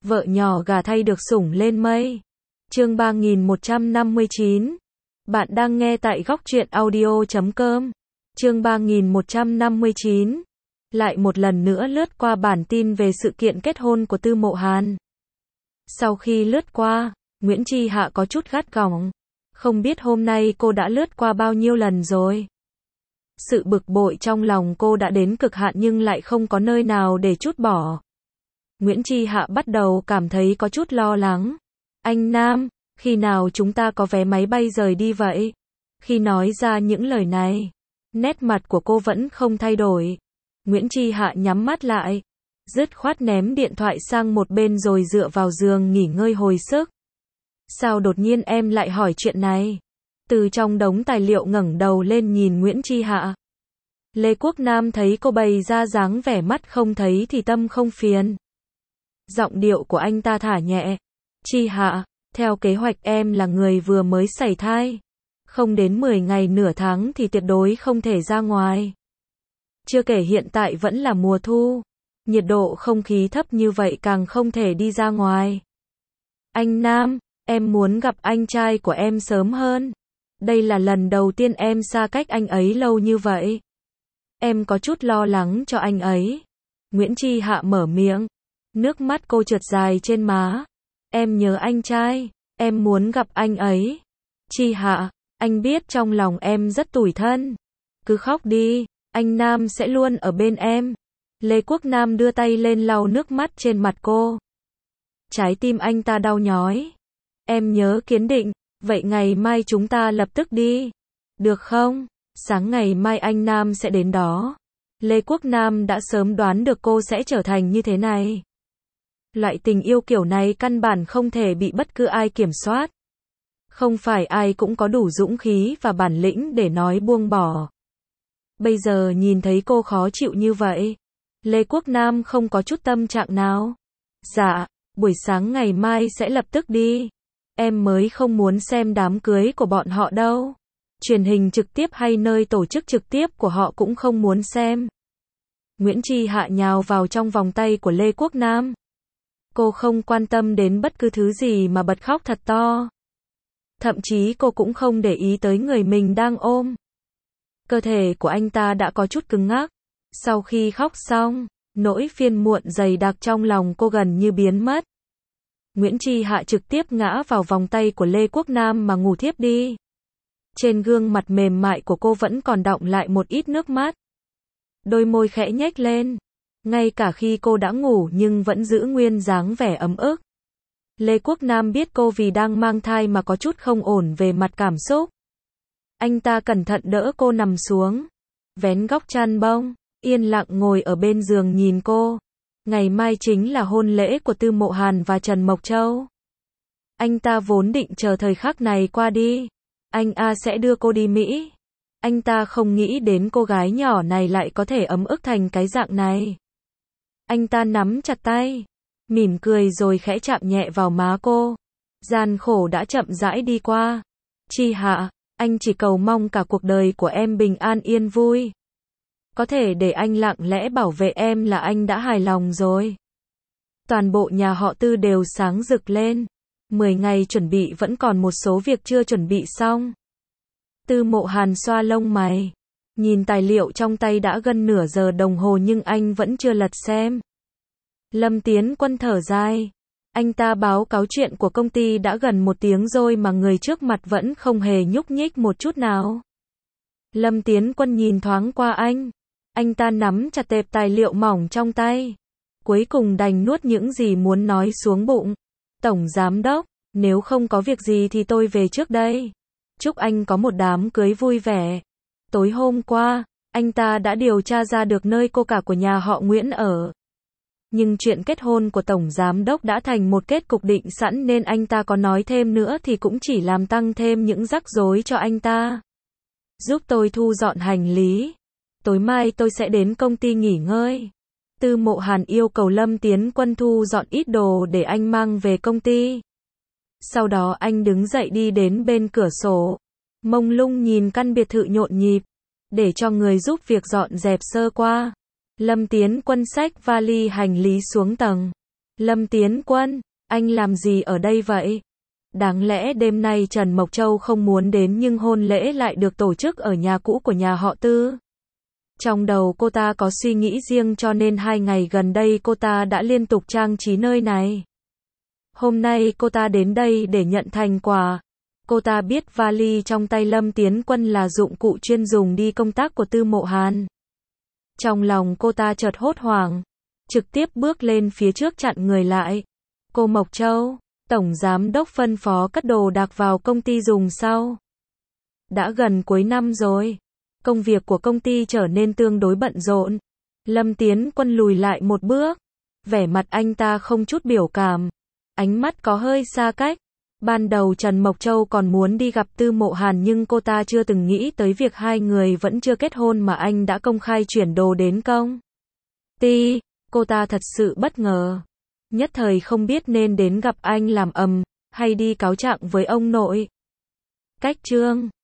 Vợ nhỏ gà thay được sủng lên mây. Chương 3159. Bạn đang nghe tại góc truyện audio.com. Chương 3159. Lại một lần nữa lướt qua bản tin về sự kiện kết hôn của Tư Mộ Hàn. Sau khi lướt qua, Nguyễn Chi Hạ có chút gắt gỏng. Không biết hôm nay cô đã lướt qua bao nhiêu lần rồi. Sự bực bội trong lòng cô đã đến cực hạn nhưng lại không có nơi nào để trút bỏ. Nguyễn Chi Hạ bắt đầu cảm thấy có chút lo lắng. Anh Nam, khi nào chúng ta có vé máy bay rời đi vậy? Khi nói ra những lời này, nét mặt của cô vẫn không thay đổi. Nguyễn Chi Hạ nhắm mắt lại, dứt khoát ném điện thoại sang một bên rồi dựa vào giường nghỉ ngơi hồi sức. Sao đột nhiên em lại hỏi chuyện này? Từ trong đống tài liệu ngẩng đầu lên nhìn Nguyễn Chi Hạ. Lê Quốc Nam thấy cô bày ra dáng vẻ mắt không thấy thì tâm không phiền. Giọng điệu của anh ta thả nhẹ. Chi Hạ, theo kế hoạch em là người vừa mới sảy thai. Không đến 10 ngày nửa tháng thì tuyệt đối không thể ra ngoài. Chưa kể hiện tại vẫn là mùa thu. Nhiệt độ không khí thấp như vậy càng không thể đi ra ngoài. Anh Nam, em muốn gặp anh trai của em sớm hơn. Đây là lần đầu tiên em xa cách anh ấy lâu như vậy. Em có chút lo lắng cho anh ấy. Nguyễn Chi Hạ mở miệng. Nước mắt cô trượt dài trên má. Em nhớ anh trai, em muốn gặp anh ấy. Chi Hạ, anh biết trong lòng em rất tủi thân. Cứ khóc đi, anh Nam sẽ luôn ở bên em. Lê Quốc Nam đưa tay lên lau nước mắt trên mặt cô. Trái tim anh ta đau nhói. Em nhớ kiên định, vậy ngày mai chúng ta lập tức đi. Được không? Sáng ngày mai anh Nam sẽ đến đó. Lê Quốc Nam đã sớm đoán được cô sẽ trở thành như thế này. Loại tình yêu kiểu này căn bản không thể bị bất cứ ai kiểm soát. Không phải ai cũng có đủ dũng khí và bản lĩnh để nói buông bỏ. Bây giờ nhìn thấy cô khó chịu như vậy, Lê Quốc Nam không có chút tâm trạng nào. Dạ, buổi sáng ngày mai sẽ lập tức đi. Em mới không muốn xem đám cưới của bọn họ đâu. Truyền hình trực tiếp hay nơi tổ chức trực tiếp của họ cũng không muốn xem. Nguyễn Chi Hạ nhào vào trong vòng tay của Lê Quốc Nam. Cô không quan tâm đến bất cứ thứ gì mà bật khóc thật to. Thậm chí cô cũng không để ý tới người mình đang ôm. Cơ thể của anh ta đã có chút cứng ngắc. Sau khi khóc xong, nỗi phiền muộn dày đặc trong lòng cô gần như biến mất. Nguyễn Chi Hạ trực tiếp ngã vào vòng tay của Lê Quốc Nam mà ngủ thiếp đi. Trên gương mặt mềm mại của cô vẫn còn đọng lại một ít nước mắt. Đôi môi khẽ nhếch lên. Ngay cả khi cô đã ngủ nhưng vẫn giữ nguyên dáng vẻ ấm ức. Lê Quốc Nam biết cô vì đang mang thai mà có chút không ổn về mặt cảm xúc. Anh ta cẩn thận đỡ cô nằm xuống. Vén góc chăn bông, yên lặng ngồi ở bên giường nhìn cô. Ngày mai chính là hôn lễ của Tư Mộ Hàn và Trần Mộc Châu. Anh ta vốn định chờ thời khắc này qua đi. Anh sẽ đưa cô đi Mỹ. Anh ta không nghĩ đến cô gái nhỏ này lại có thể ấm ức thành cái dạng này. Anh ta nắm chặt tay, mỉm cười rồi khẽ chạm nhẹ vào má cô. Gian khổ đã chậm rãi đi qua. Chi Hạ, anh chỉ cầu mong cả cuộc đời của em bình an yên vui. Có thể để anh lặng lẽ bảo vệ em là anh đã hài lòng rồi. Toàn bộ nhà họ Tư đều sáng rực lên. 10 ngày chuẩn bị vẫn còn một số việc chưa chuẩn bị xong. Tư Mộ Hàn xoa lông mày. Nhìn tài liệu trong tay đã gần nửa giờ đồng hồ nhưng anh vẫn chưa lật xem. Lâm Tiến Quân thở dài. Anh ta báo cáo chuyện của công ty đã gần 1 tiếng rồi mà người trước mặt vẫn không hề nhúc nhích một chút nào. Lâm Tiến Quân nhìn thoáng qua anh. Anh ta nắm chặt tệp tài liệu mỏng trong tay. Cuối cùng đành nuốt những gì muốn nói xuống bụng. Tổng giám đốc, nếu không có việc gì thì tôi về trước đây. Chúc anh có một đám cưới vui vẻ. Tối hôm qua, anh ta đã điều tra ra được nơi cô cả của nhà họ Nguyễn ở. Nhưng chuyện kết hôn của Tổng Giám Đốc đã thành một kết cục định sẵn nên anh ta có nói thêm nữa thì cũng chỉ làm tăng thêm những rắc rối cho anh ta. Giúp tôi thu dọn hành lý. Tối mai tôi sẽ đến công ty nghỉ ngơi. Tư Mộ Hàn yêu cầu Lâm Tiến Quân thu dọn ít đồ để anh mang về công ty. Sau đó anh đứng dậy đi đến bên cửa sổ. Mông lung nhìn căn biệt thự nhộn nhịp. Để cho người giúp việc dọn dẹp sơ qua. Lâm Tiến Quân xách vali hành lý xuống tầng. Lâm Tiến Quân, anh làm gì ở đây vậy? Đáng lẽ đêm nay Trần Mộc Châu không muốn đến nhưng hôn lễ lại được tổ chức ở nhà cũ của nhà họ Tư. Trong đầu cô ta có suy nghĩ riêng cho nên 2 ngày gần đây cô ta đã liên tục trang trí nơi này. Hôm nay cô ta đến đây để nhận thành quả. Cô ta biết vali trong tay Lâm Tiến Quân là dụng cụ chuyên dùng đi công tác của Tư Mộ Hàn. Trong lòng cô ta chợt hốt hoảng, trực tiếp bước lên phía trước chặn người lại. Cô Mộc Châu, Tổng Giám đốc phân phó cất đồ đạc vào công ty dùng sau. Đã gần cuối năm rồi, công việc của công ty trở nên tương đối bận rộn. Lâm Tiến Quân lùi lại một bước, vẻ mặt anh ta không chút biểu cảm, ánh mắt có hơi xa cách. Ban đầu Trần Mộc Châu còn muốn đi gặp Tư Mộ Hàn nhưng cô ta chưa từng nghĩ tới việc hai người vẫn chưa kết hôn mà anh đã công khai chuyển đồ đến công ty. Cô ta thật sự bất ngờ, nhất thời không biết nên đến gặp anh làm ầm hay đi cáo trạng với ông nội. Cách chương